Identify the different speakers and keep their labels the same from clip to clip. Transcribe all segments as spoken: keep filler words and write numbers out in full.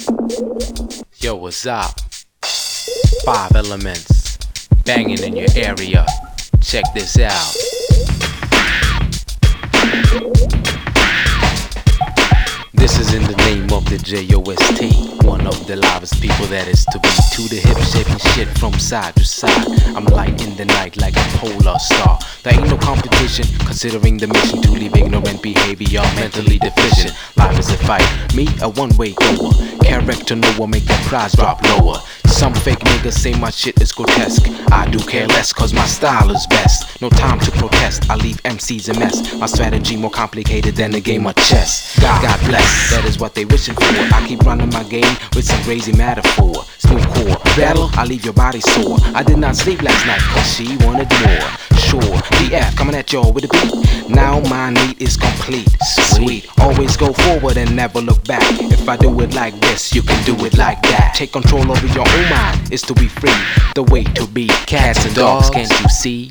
Speaker 1: Yo, what's up? Five elements banging in your area. Check this out. This is in the name of the J O S T, one of the livest people that is to be. To the hip, shaking shit from side to side. I'm light in the night like a polar star. There ain't no competition, considering the mission to leave ignorant behavior mentally deficient. Life is a fight, me a one-way goer. Character no one make that prize drop lower. Some fake niggas say my shit is grotesque. I do care less cause my style is best. No time to protest, I leave M Cs a mess. My strategy more complicated than a game of chess. God, God bless, that is what they wishing for. I keep running my game with some crazy metaphor. Smooth core, battle, I leave your body sore. I did not sleep last night cause she wanted more. Sure, D F coming at y'all with a beat. Now my need is complete. Sweet, always go forward and never look back. If I do it like this, you can do it like that. Take control over your own mind is to be free. The way to be cats and dogs, can't you see?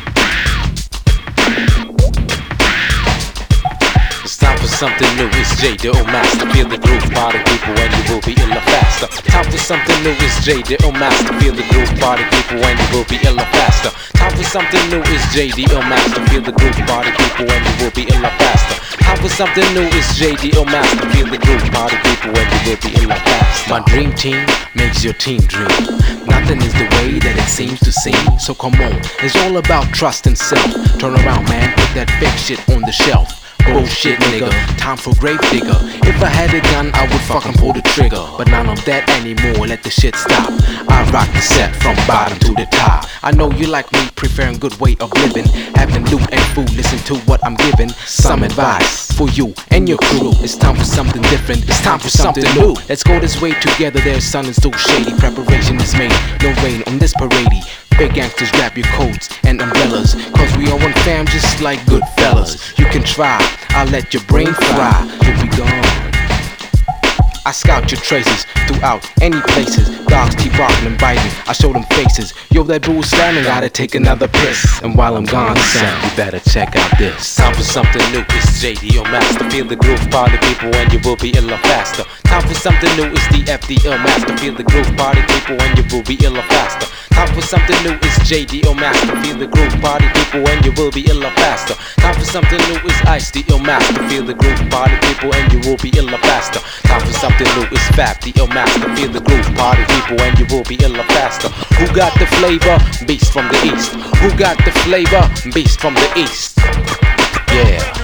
Speaker 1: It's time for something new, it's J, the old master. Feel the groove, party people, and you will be illa faster. Time for something new, it's J, the old master. Feel the groove, party people, and you will be illa faster. Time for something new, it's J, the old master. Feel the groove, party people, and you will be illa faster. Time for something new, it's J, the old master. Feel the groove, party people, and you will be illa faster. My dream team makes your team dream. Nothing is the way that it seems to seem. So come on, it's all about trust and self. Turn around, man, put that fake shit on the shelf. Bullshit nigga, time for grave digger. If I had a gun, I would fucking pull the trigger. But none of that anymore, let the shit stop. I rock the set from bottom to the top. I know you like me, preferring good way of living. Having loot and food, listen to what I'm giving. Some advice for you and your crew. It's time for something different, it's time for something new. Let's go this way together, there's sun is so shady. Preparation is made, no rain on this parade. Fake gangsters grab your coats and umbrellas, cause we are one fam just like good fellas. You can try, I'll let your brain fry. You'll be gone. I scout your traces throughout any places. Dogs keep barking and biting, I show them faces. Yo, that boo slamming, gotta take another piss. And while I'm gone, son, you better check out this. Time for something new, it's J D, your master. Feel the groove, party people, and you will be illa faster. Time for something new, it's D F D, ill master. Feel the groove, party people, and you will be illa faster. Time for something new, it's J D, ill master. Feel the groove, party people, and you will be illa faster. Time for something new, it's Ice, the ill master. Feel the groove, party people, and you will be illa faster. Time for something new, it's Fab, the ill master. Feel the groove, party people, and you will be illa faster. Who got the flavor? Beast from the east. Who got the flavor? Beast from the east. Yeah.